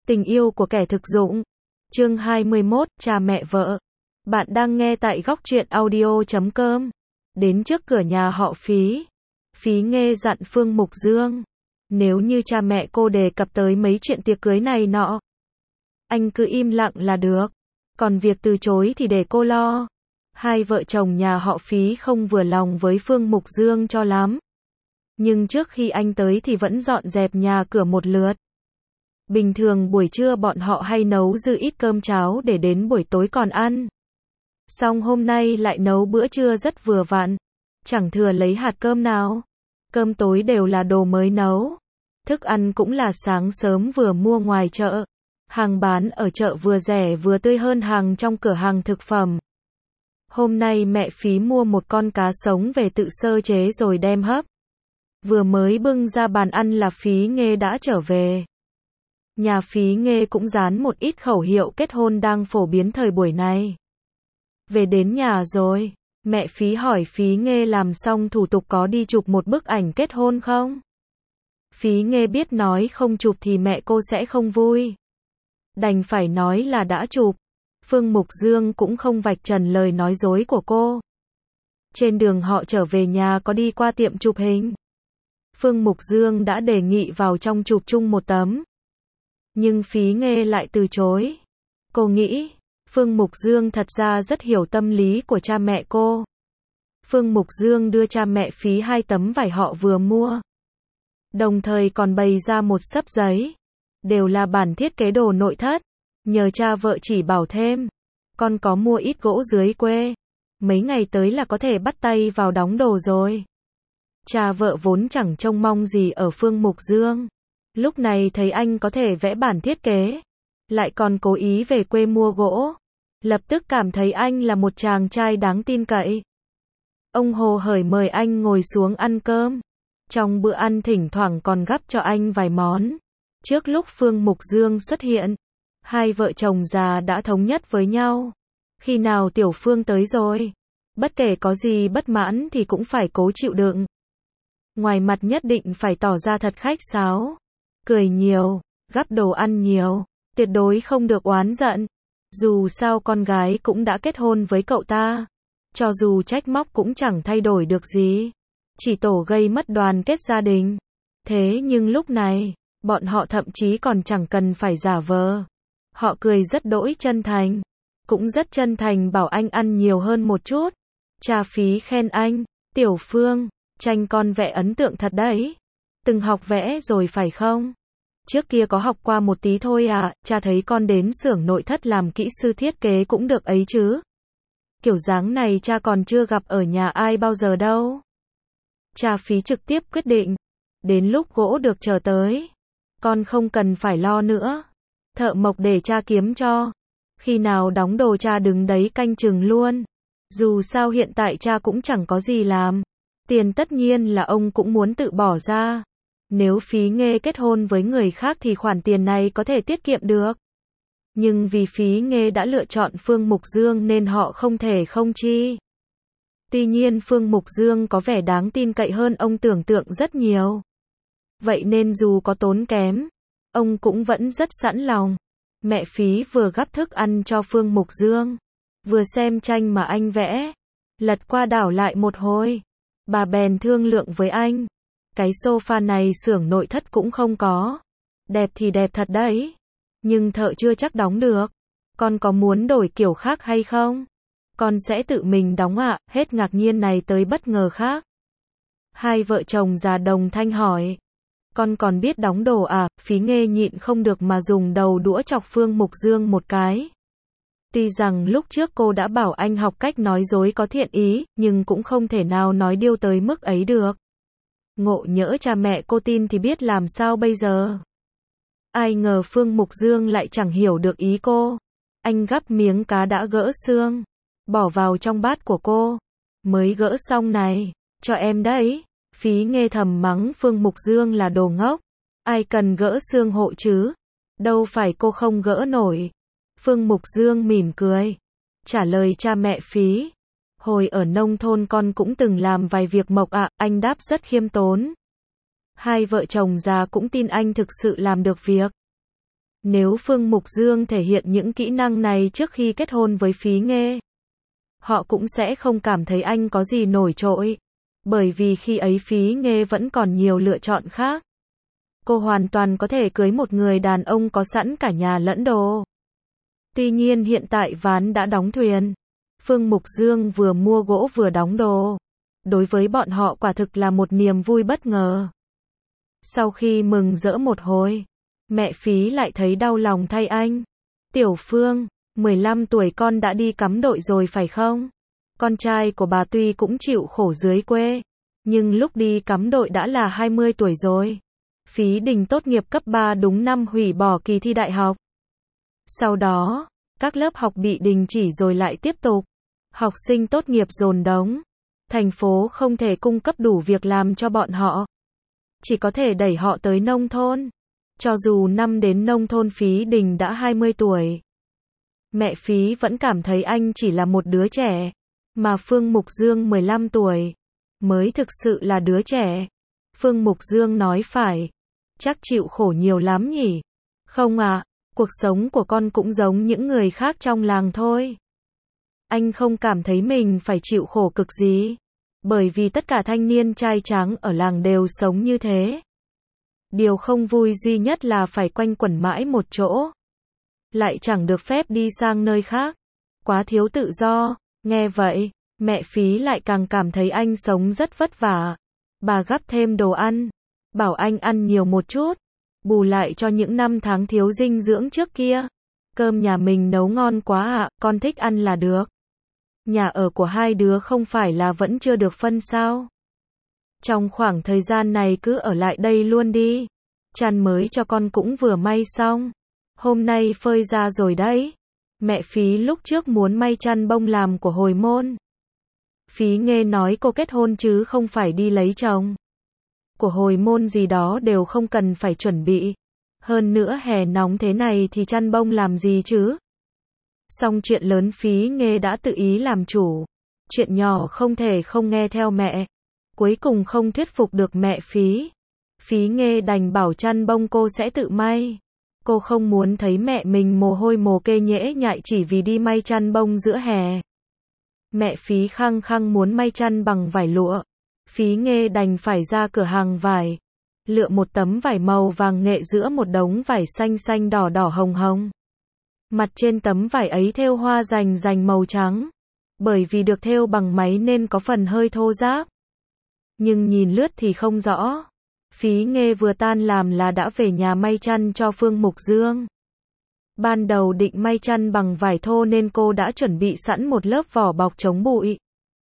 Tình yêu của kẻ thực dụng. Chương 21, cha mẹ vợ. Bạn đang nghe tại góc truyện audio.com. Đến trước cửa nhà họ Phí. Phí Nghê dặn Phương Mục Dương. Nếu như cha mẹ cô đề cập tới mấy chuyện tiệc cưới này nọ, anh cứ im lặng là được. Còn việc từ chối thì để cô lo. Hai vợ chồng nhà họ Phí không vừa lòng với Phương Mục Dương cho lắm. Nhưng trước khi anh tới thì vẫn dọn dẹp nhà cửa một lượt. Bình thường buổi trưa bọn họ hay nấu dư ít cơm cháo để đến buổi tối còn ăn. Xong hôm nay lại nấu bữa trưa rất vừa vặn. Chẳng thừa lấy hạt cơm nào. Cơm tối đều là đồ mới nấu. Thức ăn cũng là sáng sớm vừa mua ngoài chợ. Hàng bán ở chợ vừa rẻ vừa tươi hơn hàng trong cửa hàng thực phẩm. Hôm nay mẹ Phí mua một con cá sống về tự sơ chế rồi đem hấp. Vừa mới bưng ra bàn ăn là Phí Nghê đã trở về. Nhà Phí Nghê cũng dán một ít khẩu hiệu kết hôn đang phổ biến thời buổi này. Về đến nhà rồi, mẹ Phí hỏi Phí Nghê làm xong thủ tục có đi chụp một bức ảnh kết hôn không? Phí Nghê biết nói không chụp thì mẹ cô sẽ không vui. Đành phải nói là đã chụp. Phương Mục Dương cũng không vạch trần lời nói dối của cô. Trên đường họ trở về nhà có đi qua tiệm chụp hình. Phương Mục Dương đã đề nghị vào trong chụp chung một tấm. Nhưng Phí Nghê lại từ chối. Cô nghĩ, Phương Mục Dương thật ra rất hiểu tâm lý của cha mẹ cô. Phương Mục Dương đưa cha mẹ Phí 2 tấm vải họ vừa mua. Đồng thời còn bày ra một xấp giấy. Đều là bản thiết kế đồ nội thất. Nhờ cha vợ chỉ bảo thêm. Con có mua ít gỗ dưới quê. Mấy ngày tới là có thể bắt tay vào đóng đồ rồi. Cha vợ vốn chẳng trông mong gì ở Phương Mục Dương. Lúc này thấy anh có thể vẽ bản thiết kế. Lại còn cố ý về quê mua gỗ. Lập tức cảm thấy anh là một chàng trai đáng tin cậy. Ông hồ hởi mời anh ngồi xuống ăn cơm. Trong bữa ăn thỉnh thoảng còn gắp cho anh vài món. Trước lúc Phương Mục Dương xuất hiện, hai vợ chồng già đã thống nhất với nhau. Khi nào Tiểu Phương tới rồi, bất kể có gì bất mãn thì cũng phải cố chịu đựng. Ngoài mặt nhất định phải tỏ ra thật khách sáo, cười nhiều, gắp đồ ăn nhiều, tuyệt đối không được oán giận. Dù sao con gái cũng đã kết hôn với cậu ta, cho dù trách móc cũng chẳng thay đổi được gì, chỉ tổ gây mất đoàn kết gia đình. Thế nhưng lúc này, bọn họ thậm chí còn chẳng cần phải giả vờ. Họ cười rất đỗi chân thành, cũng rất chân thành bảo anh ăn nhiều hơn một chút. Cha Phí khen anh, Tiểu Phương, tranh con vẽ ấn tượng thật đấy. Từng học vẽ rồi phải không? Trước kia có học qua một tí thôi à, cha thấy con đến xưởng nội thất làm kỹ sư thiết kế cũng được ấy chứ. Kiểu dáng này cha còn chưa gặp ở nhà ai bao giờ đâu. Cha Phí trực tiếp quyết định. Đến lúc gỗ được chờ tới, con không cần phải lo nữa. Thợ mộc để cha kiếm cho. Khi nào đóng đồ cha đứng đấy canh chừng luôn. Dù sao hiện tại cha cũng chẳng có gì làm. Tiền tất nhiên là ông cũng muốn tự bỏ ra. Nếu Phí Nghê kết hôn với người khác thì khoản tiền này có thể tiết kiệm được. Nhưng vì Phí Nghê đã lựa chọn Phương Mục Dương nên họ không thể không chi. Tuy nhiên Phương Mục Dương có vẻ đáng tin cậy hơn ông tưởng tượng rất nhiều. Vậy nên dù có tốn kém, ông cũng vẫn rất sẵn lòng. Mẹ Phí vừa gắp thức ăn cho Phương Mục Dương, vừa xem tranh mà anh vẽ, lật qua đảo lại một hồi. Bà bèn thương lượng với anh. Cái sofa này xưởng nội thất cũng không có. Đẹp thì đẹp thật đấy. Nhưng thợ chưa chắc đóng được. Con có muốn đổi kiểu khác hay không? Con sẽ tự mình đóng ạ. Hết ngạc nhiên này tới bất ngờ khác. Hai vợ chồng già đồng thanh hỏi. Con còn biết đóng đồ à? Phí Nghê nhịn không được mà dùng đầu đũa chọc Phương Mục Dương một cái. Tuy rằng lúc trước cô đã bảo anh học cách nói dối có thiện ý, nhưng cũng không thể nào nói điêu tới mức ấy được. Ngộ nhỡ cha mẹ cô tin thì biết làm sao bây giờ. Ai ngờ Phương Mục Dương lại chẳng hiểu được ý cô. Anh gắp miếng cá đã gỡ xương, bỏ vào trong bát của cô. Mới gỡ xong này, cho em đấy. Phí Nghê thầm mắng Phương Mục Dương là đồ ngốc. Ai cần gỡ xương hộ chứ? Đâu phải cô không gỡ nổi. Phương Mục Dương mỉm cười, trả lời cha mẹ Phí. Hồi ở nông thôn con cũng từng làm vài việc mộc ạ, anh đáp rất khiêm tốn. Hai vợ chồng già cũng tin anh thực sự làm được việc. Nếu Phương Mục Dương thể hiện những kỹ năng này trước khi kết hôn với Phí Nghê, họ cũng sẽ không cảm thấy anh có gì nổi trội. Bởi vì khi ấy Phí Nghê vẫn còn nhiều lựa chọn khác. Cô hoàn toàn có thể cưới một người đàn ông có sẵn cả nhà lẫn đồ. Tuy nhiên hiện tại ván đã đóng thuyền. Phương Mục Dương vừa mua gỗ vừa đóng đồ. Đối với bọn họ quả thực là một niềm vui bất ngờ. Sau khi mừng rỡ một hồi, mẹ Phí lại thấy đau lòng thay anh. Tiểu Phương, 15 tuổi con đã đi cắm đội rồi phải không? Con trai của bà tuy cũng chịu khổ dưới quê, nhưng lúc đi cắm đội đã là 20 tuổi rồi. Phí Đình tốt nghiệp cấp 3 đúng năm hủy bỏ kỳ thi đại học. Sau đó, các lớp học bị đình chỉ rồi lại tiếp tục. Học sinh tốt nghiệp dồn đống. Thành phố không thể cung cấp đủ việc làm cho bọn họ. Chỉ có thể đẩy họ tới nông thôn. Cho dù năm đến nông thôn Phí Đình đã 20 tuổi. Mẹ Phí vẫn cảm thấy anh chỉ là một đứa trẻ. Mà Phương Mục Dương 15 tuổi. Mới thực sự là đứa trẻ. Phương Mục Dương nói phải. Chắc chịu khổ nhiều lắm nhỉ? Không à, cuộc sống của con cũng giống những người khác trong làng thôi. Anh không cảm thấy mình phải chịu khổ cực gì. Bởi vì tất cả thanh niên trai tráng ở làng đều sống như thế. Điều không vui duy nhất là phải quanh quẩn mãi một chỗ. Lại chẳng được phép đi sang nơi khác. Quá thiếu tự do. Nghe vậy, mẹ Phí lại càng cảm thấy anh sống rất vất vả. Bà gắp thêm đồ ăn. Bảo anh ăn nhiều một chút. Bù lại cho những năm tháng thiếu dinh dưỡng trước kia. Cơm nhà mình nấu ngon quá ạ, con thích ăn là được. Nhà ở của hai đứa không phải là vẫn chưa được phân sao? Trong khoảng thời gian này cứ ở lại đây luôn đi. Chăn mới cho con cũng vừa may xong. Hôm nay phơi ra rồi đấy. Mẹ Phí lúc trước muốn may chăn bông làm của hồi môn. Phí Nghê nói cô kết hôn chứ không phải đi lấy chồng. Của hồi môn gì đó đều không cần phải chuẩn bị. Hơn nữa hè nóng thế này thì chăn bông làm gì chứ? Xong chuyện lớn Phí Nghê đã tự ý làm chủ. Chuyện nhỏ không thể không nghe theo mẹ. Cuối cùng không thuyết phục được mẹ Phí. Phí Nghê đành bảo chăn bông cô sẽ tự may. Cô không muốn thấy mẹ mình mồ hôi mồ kê nhễ nhại chỉ vì đi may chăn bông giữa hè. Mẹ Phí khăng khăng muốn may chăn bằng vải lụa. Phí Nghê đành phải ra cửa hàng vải. Lựa một tấm vải màu vàng nghệ giữa một đống vải xanh xanh đỏ đỏ hồng hồng. Mặt trên tấm vải ấy thêu hoa rành rành màu trắng. Bởi vì được thêu bằng máy nên có phần hơi thô ráp. Nhưng nhìn lướt thì không rõ. Phí Nghê vừa tan làm là đã về nhà may chăn cho Phương Mục Dương. Ban đầu định may chăn bằng vải thô nên cô đã chuẩn bị sẵn một lớp vỏ bọc chống bụi.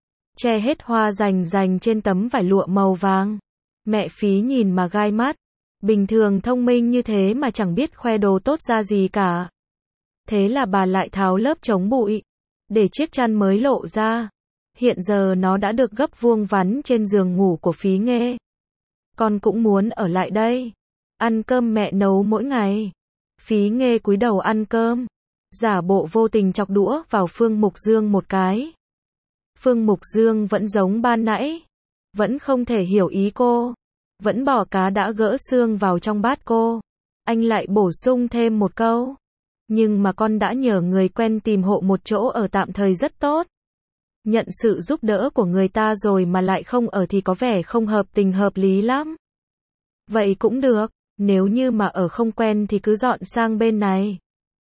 Che hết hoa rành rành trên tấm vải lụa màu vàng. Mẹ Phí nhìn mà gai mắt. Bình thường thông minh như thế mà chẳng biết khoe đồ tốt ra gì cả. Thế là bà lại tháo lớp chống bụi. Để chiếc chăn mới lộ ra. Hiện giờ nó đã được gấp vuông vắn trên giường ngủ của Phí Nghê. Con cũng muốn ở lại đây. Ăn cơm mẹ nấu mỗi ngày. Phí Nghê cúi đầu ăn cơm. Giả bộ vô tình chọc đũa vào Phương Mục Dương một cái. Phương Mục Dương vẫn giống ban nãy. Vẫn không thể hiểu ý cô. Vẫn bỏ cá đã gỡ xương vào trong bát cô. Anh lại bổ sung thêm một câu. Nhưng mà con đã nhờ người quen tìm hộ một chỗ ở tạm thời rất tốt. Nhận sự giúp đỡ của người ta rồi mà lại không ở thì có vẻ không hợp tình hợp lý lắm. Vậy cũng được, nếu như mà ở không quen thì cứ dọn sang bên này.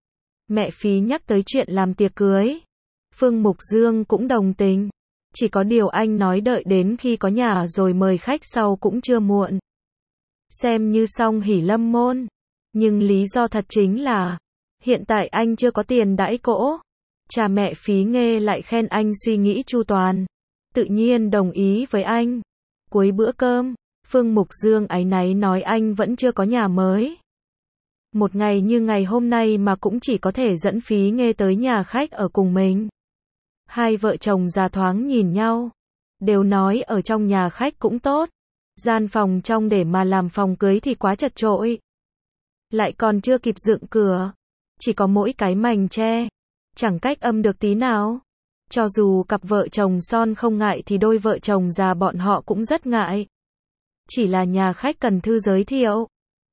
Mẹ Phí nhắc tới chuyện làm tiệc cưới. Phương Mục Dương cũng đồng tình. Chỉ có điều anh nói đợi đến khi có nhà rồi mời khách sau cũng chưa muộn. Xem như xong hỉ lâm môn. Nhưng lý do thật chính là hiện tại anh chưa có tiền đãi cỗ. Cha mẹ Phí Nghê lại khen anh suy nghĩ chu toàn. Tự nhiên đồng ý với anh. Cuối bữa cơm, Phương Mục Dương áy náy nói anh vẫn chưa có nhà mới. Một ngày như ngày hôm nay mà cũng chỉ có thể dẫn Phí Nghê tới nhà khách ở cùng mình. Hai vợ chồng già thoáng nhìn nhau. Đều nói ở trong nhà khách cũng tốt. Gian phòng trong để mà làm phòng cưới thì quá chật chội. Lại còn chưa kịp dựng cửa. Chỉ có mỗi cái mành tre. Chẳng cách âm được tí nào. Cho dù cặp vợ chồng son không ngại thì đôi vợ chồng già bọn họ cũng rất ngại. Chỉ là nhà khách cần thư giới thiệu.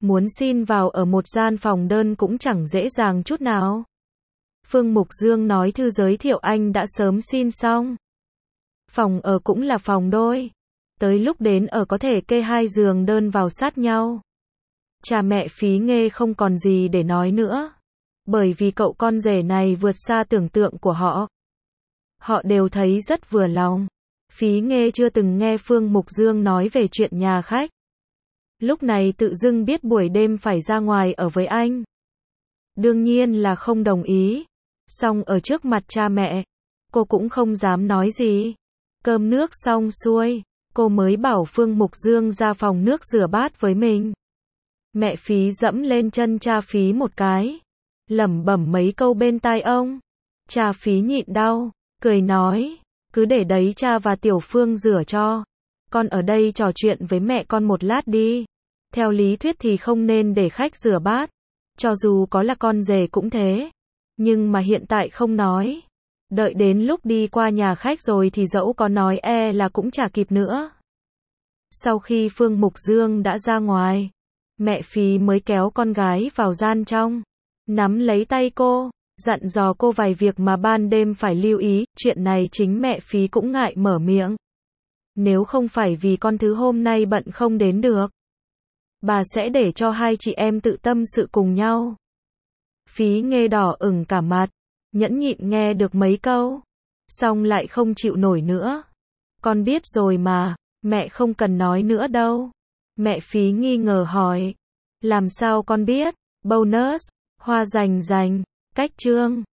Muốn xin vào ở một gian phòng đơn cũng chẳng dễ dàng chút nào. Phương Mục Dương nói thư giới thiệu anh đã sớm xin xong. Phòng ở cũng là phòng đôi. Tới lúc đến ở có thể kê 2 giường đơn vào sát nhau. Cha mẹ Phí Nghê không còn gì để nói nữa. Bởi vì cậu con rể này vượt xa tưởng tượng của họ. Họ đều thấy rất vừa lòng. Phí Nghê chưa từng nghe Phương Mục Dương nói về chuyện nhà khách. Lúc này tự dưng biết buổi đêm phải ra ngoài ở với anh. Đương nhiên là không đồng ý. Song ở trước mặt cha mẹ, cô cũng không dám nói gì. Cơm nước xong xuôi, cô mới bảo Phương Mục Dương ra phòng nước rửa bát với mình. Mẹ Phí dẫm lên chân cha Phí một cái, lẩm bẩm mấy câu bên tai ông. Cha Phí nhịn đau, cười nói, cứ để đấy cha và Tiểu Phương rửa cho. Con ở đây trò chuyện với mẹ con một lát đi. Theo lý thuyết thì không nên để khách rửa bát. Cho dù có là con rể cũng thế. Nhưng mà hiện tại không nói. Đợi đến lúc đi qua nhà khách rồi thì dẫu có nói là cũng chả kịp nữa. Sau khi Phương Mục Dương đã ra ngoài, mẹ Phí mới kéo con gái vào gian trong, nắm lấy tay cô, dặn dò cô vài việc mà ban đêm phải lưu ý. Chuyện này chính mẹ Phí cũng ngại mở miệng. Nếu không phải vì con thứ hôm nay bận không đến được, bà sẽ để cho hai chị em tự tâm sự cùng nhau. Phí Nghê đỏ ửng cả mặt, nhẫn nhịn nghe được mấy câu, xong lại không chịu nổi nữa. Con biết rồi mà, mẹ không cần nói nữa đâu. Mẹ Phí nghi ngờ hỏi, làm sao con biết? Bonus, hoa rành rành, cách chương.